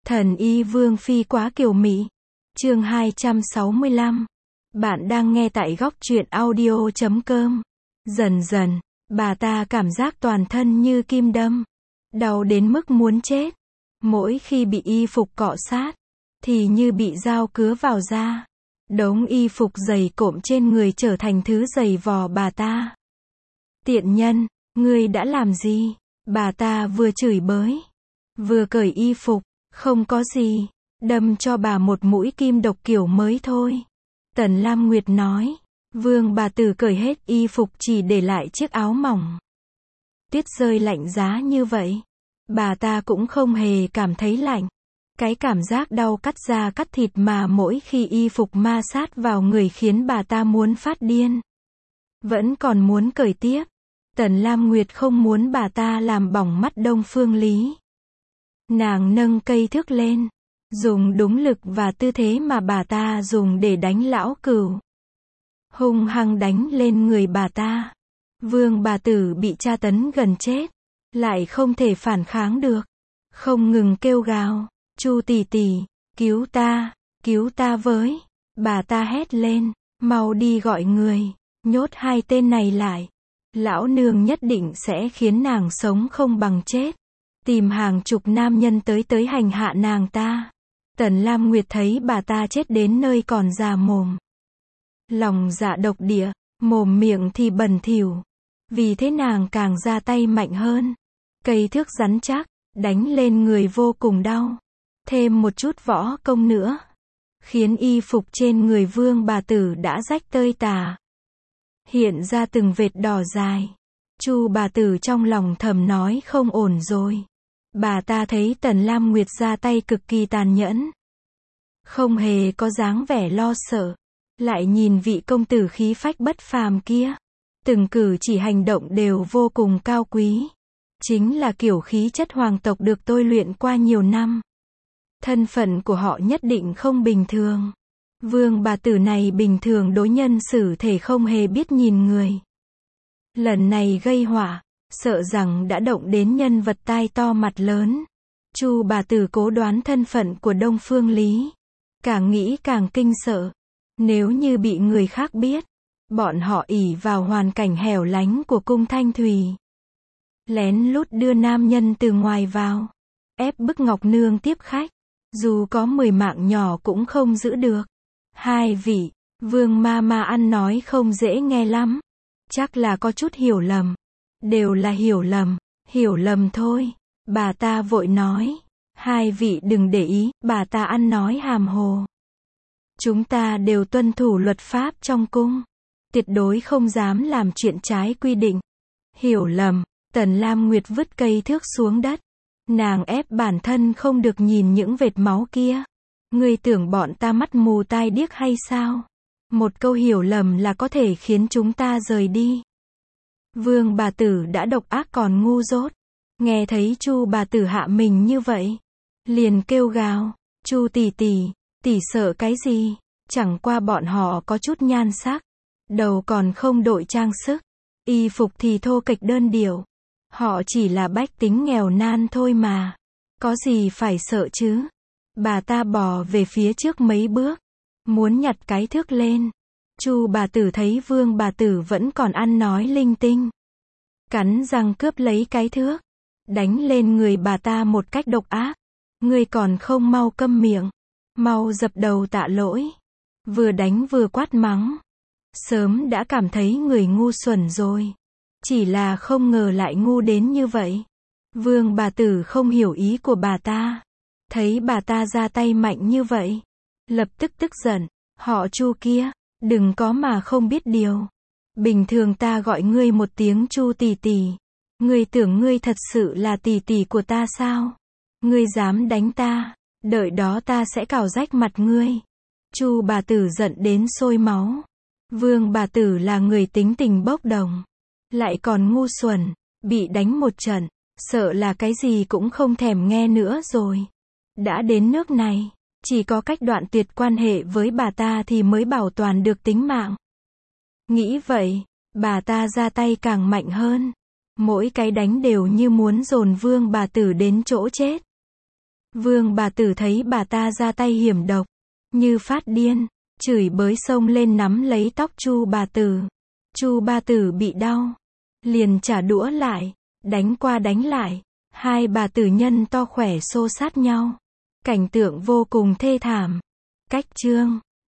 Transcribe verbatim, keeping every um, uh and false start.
Thần y Vương Phi quá kiều mị. Chương hai trăm sáu mươi lăm. Bạn đang nghe tại góc truyện audio chấm com. Dần dần, bà ta cảm giác toàn thân như kim đâm. Đau đến mức muốn chết. Mỗi khi bị y phục cọ sát, thì như bị dao cứa vào da. Đống y phục dày cộm trên người trở thành thứ giày vò bà ta. Tiện nhân, ngươi đã làm gì? Bà ta vừa chửi bới, vừa cởi y phục. Không có gì, đâm cho bà một mũi kim độc kiểu mới thôi. Tần Lam Nguyệt nói. Vương bà tử cởi hết y phục chỉ để lại chiếc áo mỏng. Tuyết rơi lạnh giá như vậy, bà ta cũng không hề cảm thấy lạnh. Cái cảm giác đau cắt da cắt thịt mà mỗi khi y phục ma sát vào người khiến bà ta muốn phát điên. Vẫn còn muốn cởi tiếp. Tần Lam Nguyệt không muốn bà ta làm bỏng mắt Đông Phương Lý. Nàng nâng cây thước lên, dùng đúng lực và tư thế mà bà ta dùng để đánh lão cửu. Hung hăng đánh lên người bà ta. Vương bà tử bị tra tấn gần chết, lại không thể phản kháng được, không ngừng kêu gào, Chu tỷ tỷ, cứu ta, cứu ta với. Bà ta hét lên, mau đi gọi người, nhốt hai tên này lại. Lão nương nhất định sẽ khiến nàng sống không bằng chết. Tìm hàng chục nam nhân tới tới hành hạ nàng ta. Tần Lam Nguyệt thấy bà ta chết đến nơi còn già mồm. Lòng dạ độc địa, mồm miệng thì bẩn thỉu. Vì thế nàng càng ra tay mạnh hơn. Cây thước rắn chắc, đánh lên người vô cùng đau. Thêm một chút võ công nữa, khiến y phục trên người vương bà tử đã rách tơi tả. Hiện ra từng vệt đỏ dài. Chu bà tử trong lòng thầm nói không ổn rồi. Bà ta thấy Tần Lam Nguyệt ra tay cực kỳ tàn nhẫn, không hề có dáng vẻ lo sợ. Lại nhìn vị công tử khí phách bất phàm kia, từng cử chỉ hành động đều vô cùng cao quý. Chính là kiểu khí chất hoàng tộc được tôi luyện qua nhiều năm. Thân phận của họ nhất định không bình thường. Vương bà tử này bình thường đối nhân xử thể không hề biết nhìn người. Lần này gây họa, sợ rằng đã động đến nhân vật tai to mặt lớn. Chu bà tử cố đoán thân phận của Đông Phương Lý. Càng nghĩ càng kinh sợ. Nếu như bị người khác biết, bọn họ ỷ vào hoàn cảnh hẻo lánh của cung Thanh Thùy, lén lút đưa nam nhân từ ngoài vào, ép bức Ngọc Nương tiếp khách. Dù có mười mạng nhỏ cũng không giữ được. Hai vị, Vương ma ma ăn nói không dễ nghe lắm. Chắc là có chút hiểu lầm. Đều là hiểu lầm, hiểu lầm thôi. Bà ta vội nói. Hai vị đừng để ý, bà ta ăn nói hàm hồ. Chúng ta đều tuân thủ luật pháp trong cung. Tuyệt đối không dám làm chuyện trái quy định. Hiểu lầm, Tần Lam Nguyệt vứt cây thước xuống đất. Nàng ép bản thân không được nhìn những vệt máu kia. Ngươi tưởng bọn ta mắt mù tai điếc hay sao? Một câu hiểu lầm là có thể khiến chúng ta rời đi. Vương bà tử đã độc ác còn ngu dốt. Nghe thấy Chu bà tử hạ mình như vậy, liền kêu gào, Chu tỷ tỷ, tỷ sợ cái gì? Chẳng qua bọn họ có chút nhan sắc, đầu còn không đội trang sức, y phục thì thô kệch đơn điệu. Họ chỉ là bách tính nghèo nan thôi mà. Có gì phải sợ chứ? Bà ta bò về phía trước mấy bước, muốn nhặt cái thước lên. Chu bà tử thấy vương bà tử vẫn còn ăn nói linh tinh, cắn răng cướp lấy cái thước, đánh lên người bà ta một cách độc ác. Ngươi còn không mau câm miệng, mau dập đầu tạ lỗi. Vừa đánh vừa quát mắng. Sớm đã cảm thấy người ngu xuẩn rồi. Chỉ là không ngờ lại ngu đến như vậy. Vương bà tử không hiểu ý của bà ta. Thấy bà ta ra tay mạnh như vậy, lập tức tức giận. Họ Chu kia, đừng có mà không biết điều. Bình thường ta gọi ngươi một tiếng Chu tỷ tỷ. Ngươi tưởng ngươi thật sự là tỷ tỷ của ta sao? Ngươi dám đánh ta, đợi đó ta sẽ cào rách mặt ngươi. Chu bà tử giận đến sôi máu. Vương bà tử là người tính tình bốc đồng, lại còn ngu xuẩn, bị đánh một trận, sợ là cái gì cũng không thèm nghe nữa rồi. Đã đến nước này, chỉ có cách đoạn tuyệt quan hệ với bà ta thì mới bảo toàn được tính mạng. Nghĩ vậy, bà ta ra tay càng mạnh hơn. Mỗi cái đánh đều như muốn dồn vương bà tử đến chỗ chết. Vương bà tử thấy bà ta ra tay hiểm độc, như phát điên, chửi bới xông lên nắm lấy tóc Chu bà tử. Chu bà tử bị đau, liền trả đũa lại, đánh qua đánh lại, hai bà tử nhân to khỏe xô sát nhau. Cảnh tượng vô cùng thê thảm. Cách chương